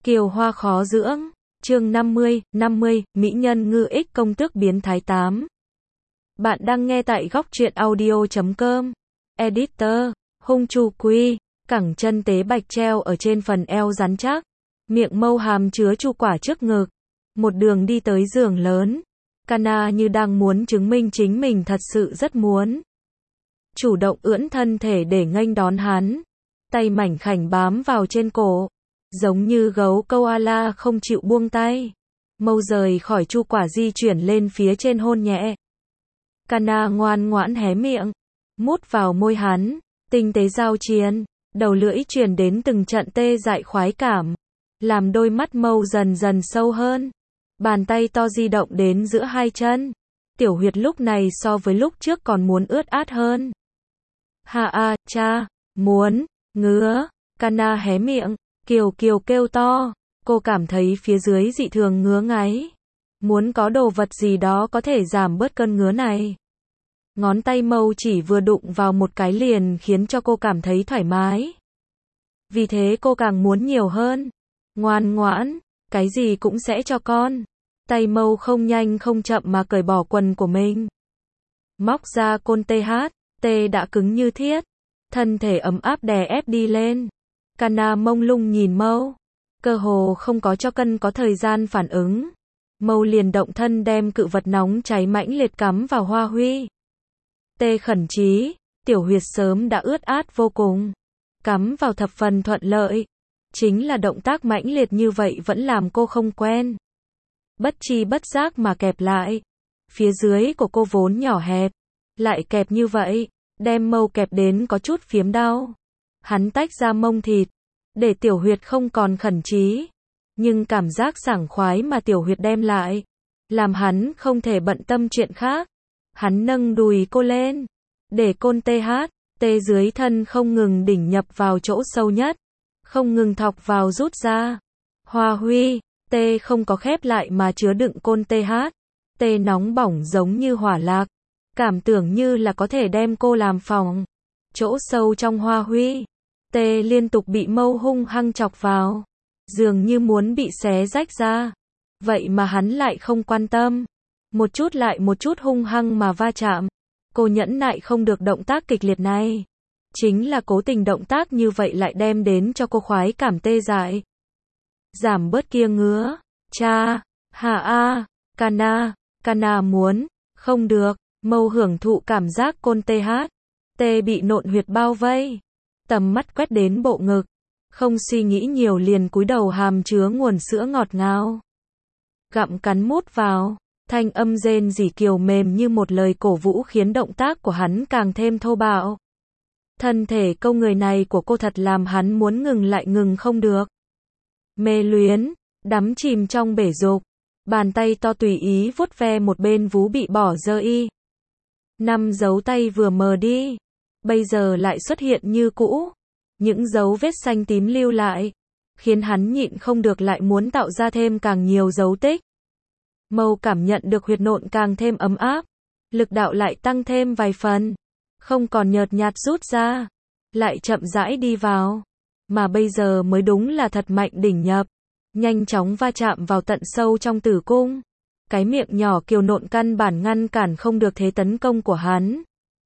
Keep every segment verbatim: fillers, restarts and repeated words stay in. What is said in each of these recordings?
Kiều Hoa khó dưỡng. Chương năm mươi, năm mươi, Mỹ nhân ngư ích công tước biến thái tám. Bạn đang nghe tại góc truyện audio chấm com. Editor, Hung Chu Quy, cẳng chân tế bạch treo ở trên phần eo rắn chắc, miệng mâu hàm chứa chu quả trước ngực. Một đường đi tới giường lớn. Kana như đang muốn chứng minh chính mình thật sự rất muốn. Chủ động ưỡn thân thể để nghênh đón hắn. Tay mảnh khảnh bám vào trên cổ. Giống như gấu koala không chịu buông tay. Mâu rời khỏi chu quả di chuyển lên phía trên hôn nhẹ. Kana ngoan ngoãn hé miệng. Mút vào môi hắn. Tinh tế giao chiến. Đầu lưỡi truyền đến từng trận tê dại khoái cảm. Làm đôi mắt mâu dần dần sâu hơn. Bàn tay to di động đến giữa hai chân. Tiểu huyệt lúc này so với lúc trước còn muốn ướt át hơn. Ha a, cha, muốn, ngứa. Kana hé miệng. Kiều Kiều kêu to. Cô cảm thấy phía dưới dị thường ngứa ngáy. Muốn có đồ vật gì đó có thể giảm bớt cơn ngứa này. Ngón tay mâu chỉ vừa đụng vào một cái liền khiến cho cô cảm thấy thoải mái. Vì thế cô càng muốn nhiều hơn. Ngoan ngoãn, cái gì cũng sẽ cho con. Tay mâu không nhanh không chậm mà cởi bỏ quần của mình. Móc ra côn tê hát, tê đã cứng như thiết. Thân thể ấm áp đè ép đi lên. Kana mông lung nhìn mâu. Cơ hồ không có cho cân có thời gian phản ứng. Mâu liền động thân đem cự vật nóng cháy mãnh liệt cắm vào hoa huy. Tê khẩn trí, tiểu huyệt sớm đã ướt át vô cùng. Cắm vào thập phần thuận lợi. Chính là động tác mãnh liệt như vậy vẫn làm cô không quen. Bất chi bất giác mà kẹp lại. Phía dưới của cô vốn nhỏ hẹp. Lại kẹp như vậy, đem mâu kẹp đến có chút phiếm đau. Hắn tách ra mông thịt, để tiểu huyệt không còn khẩn trí. Nhưng cảm giác sảng khoái mà tiểu huyệt đem lại, làm hắn không thể bận tâm chuyện khác. Hắn nâng đùi cô lên, để côn tê hát, tê dưới thân không ngừng đỉnh nhập vào chỗ sâu nhất, không ngừng thọc vào rút ra. Hoa huy, tê không có khép lại mà chứa đựng côn tê hát, tê nóng bỏng giống như hỏa lạc, cảm tưởng như là có thể đem cô làm phỏng. Chỗ sâu trong hoa huy, tê liên tục bị mâu hung hăng chọc vào, dường như muốn bị xé rách ra. Vậy mà hắn lại không quan tâm. Một chút lại một chút hung hăng mà va chạm. Cô nhẫn nại không được động tác kịch liệt này. Chính là cố tình động tác như vậy lại đem đến cho cô khoái cảm tê dại. Giảm bớt kia ngứa. Cha, hà a, Kana, Kana muốn, không được, mâu hưởng thụ cảm giác côn tê hát. Tê bị nộn huyệt bao vây. Tầm mắt quét đến bộ ngực. Không suy nghĩ nhiều liền cúi đầu hàm chứa nguồn sữa ngọt ngào. Gặm cắn mút vào. Thanh âm rên rỉ kiều mềm như một lời cổ vũ khiến động tác của hắn càng thêm thô bạo. Thân thể câu người này của cô thật làm hắn muốn ngừng lại ngừng không được. Mê luyến, đắm chìm trong bể dục. Bàn tay to tùy ý vuốt ve một bên vú bị bỏ rơ y. Năm dấu tay vừa mờ đi. Bây giờ lại xuất hiện như cũ. Những dấu vết xanh tím lưu lại. Khiến hắn nhịn không được lại muốn tạo ra thêm càng nhiều dấu tích. Mâu cảm nhận được huyệt nộn càng thêm ấm áp. Lực đạo lại tăng thêm vài phần. Không còn nhợt nhạt rút ra. Lại chậm rãi đi vào. Mà bây giờ mới đúng là thật mạnh đỉnh nhập. Nhanh chóng va chạm vào tận sâu trong tử cung. Cái miệng nhỏ kiều nộn căn bản ngăn cản không được thế tấn công của hắn.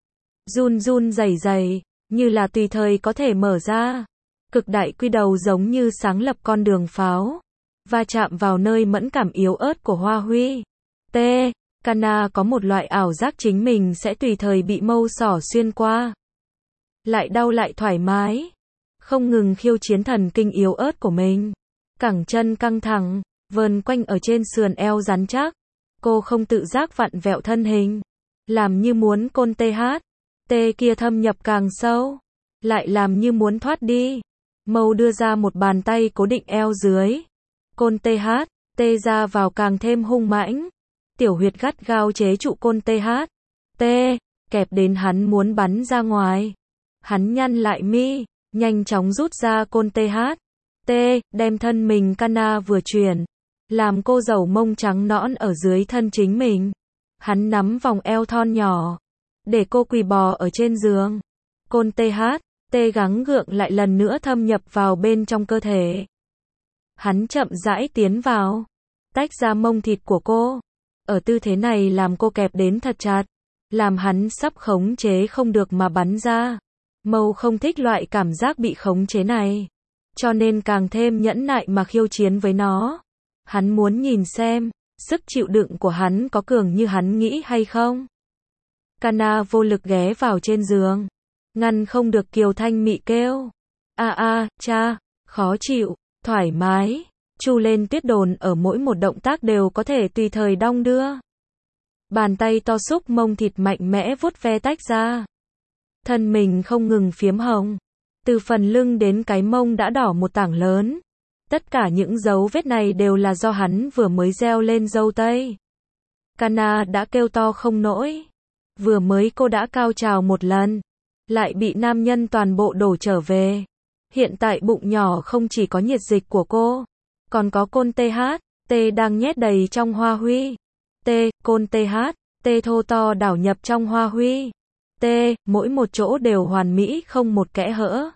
Run run rẩy rẩy, như là tùy thời có thể mở ra. Cực đại quy đầu giống như sáng lập con đường pháo. Va chạm vào nơi mẫn cảm yếu ớt của hoa huy. T. Kana có một loại ảo giác chính mình sẽ tùy thời bị mâu xỏ xuyên qua. Lại đau lại thoải mái. Không ngừng khiêu chiến thần kinh yếu ớt của mình. Cẳng chân căng thẳng, vờn quanh ở trên sườn eo rắn chắc. Cô không tự giác vặn vẹo thân hình. Làm như muốn côn tê hát. Tê kia thâm nhập càng sâu. Lại làm như muốn thoát đi. Mâu đưa ra một bàn tay cố định eo dưới. Côn tê hát, tê ra vào càng thêm hung mãnh. Tiểu huyệt gắt gao chế trụ côn tê hát. Tê, kẹp đến hắn muốn bắn ra ngoài. Hắn nhăn lại mi, nhanh chóng rút ra côn tê hát. Tê, đem thân mình Kana vừa chuyển. Làm cô dầu mông trắng nõn ở dưới thân chính mình. Hắn nắm vòng eo thon nhỏ. Để cô quỳ bò ở trên giường. Côn tê hát, tê gắng gượng lại lần nữa thâm nhập vào bên trong cơ thể. Hắn chậm rãi tiến vào, tách ra mông thịt của cô. Ở tư thế này làm cô kẹp đến thật chặt, làm hắn sắp khống chế không được mà bắn ra. Mâu không thích loại cảm giác bị khống chế này, cho nên càng thêm nhẫn nại mà khiêu chiến với nó. Hắn muốn nhìn xem, sức chịu đựng của hắn có cường như hắn nghĩ hay không. Kana vô lực ghé vào trên giường, ngăn không được Kiều Thanh Mị kêu. A a, cha, khó chịu, thoải mái. Chu lên Tuyết đồn ở mỗi một động tác đều có thể tùy thời đong đưa. Bàn tay to xúc mông thịt mạnh mẽ vuốt ve tách ra. Thân mình không ngừng phiếm hồng. Từ phần lưng đến cái mông đã đỏ một tảng lớn. Tất cả những dấu vết này đều là do hắn vừa mới gieo lên dâu tây. Kana đã kêu to không nổi. Vừa mới cô đã cao trào một lần, lại bị nam nhân toàn bộ đổ trở về. Hiện tại bụng nhỏ không chỉ có nhiệt dịch của cô, còn có côn tê hát, tê đang nhét đầy trong hoa huy. Tê, côn tê hát, tê thô to đảo nhập trong hoa huy. Tê, mỗi một chỗ đều hoàn mỹ không một kẽ hở.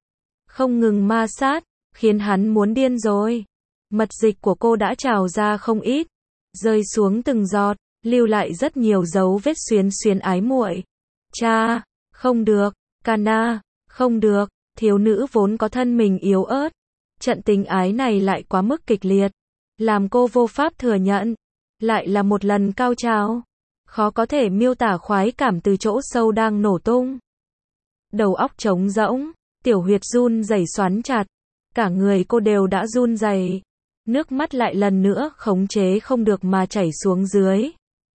Không ngừng ma sát, khiến hắn muốn điên rồi. Mật dịch của cô đã trào ra không ít, rơi xuống từng giọt, lưu lại rất nhiều dấu vết xuyến xuyến ái muội. Cha, không được, Kana, không được, thiếu nữ vốn có thân mình yếu ớt. Trận tình ái này lại quá mức kịch liệt, làm cô vô pháp thừa nhận. Lại là một lần cao trào, khó có thể miêu tả khoái cảm từ chỗ sâu đang nổ tung. Đầu óc trống rỗng, tiểu huyệt run rẩy xoắn chặt, cả người cô đều đã run rẩy. Nước mắt lại lần nữa khống chế không được mà chảy xuống dưới.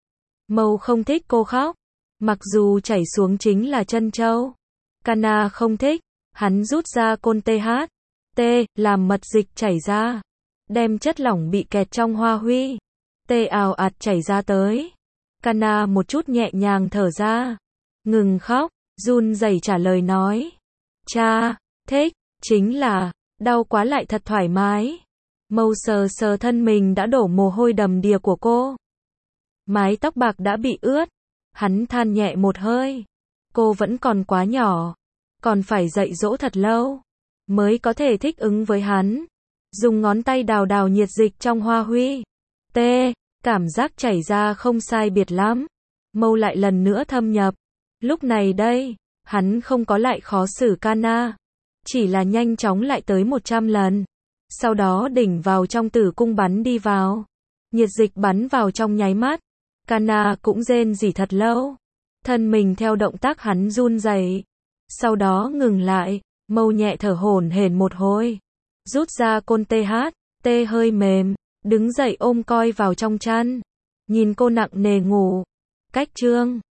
Mâu không thích cô khóc, mặc dù chảy xuống chính là chân châu. Kana không thích, hắn rút ra côn tê hát, tê, làm mật dịch chảy ra, đem chất lỏng bị kẹt trong hoa huy, tê ào ạt chảy ra tới. Kana một chút nhẹ nhàng thở ra, ngừng khóc, run rẩy trả lời nói, cha, thích, chính là, đau quá lại thật thoải mái. Mâu sờ sờ thân mình đã đổ mồ hôi đầm đìa của cô. Mái tóc bạc đã bị ướt, hắn than nhẹ một hơi. Cô vẫn còn quá nhỏ, còn phải dạy dỗ thật lâu, mới có thể thích ứng với hắn. Dùng ngón tay đào đào nhiệt dịch trong hoa huy. Tê, cảm giác chảy ra không sai biệt lắm. Mâu lại lần nữa thâm nhập. Lúc này đây, hắn không có lại khó xử Kana, chỉ là nhanh chóng lại tới một trăm lần. Sau đó đỉnh vào trong tử cung bắn đi vào. Nhiệt dịch bắn vào trong nháy mắt. Kana cũng rên rỉ thật lâu. Thân mình theo động tác hắn run rẩy. Sau đó ngừng lại, Mâu nhẹ thở hổn hển một hồi. Rút ra côn tê hát, tê hơi mềm, đứng dậy ôm coi vào trong chăn. Nhìn cô nặng nề ngủ. Cách chương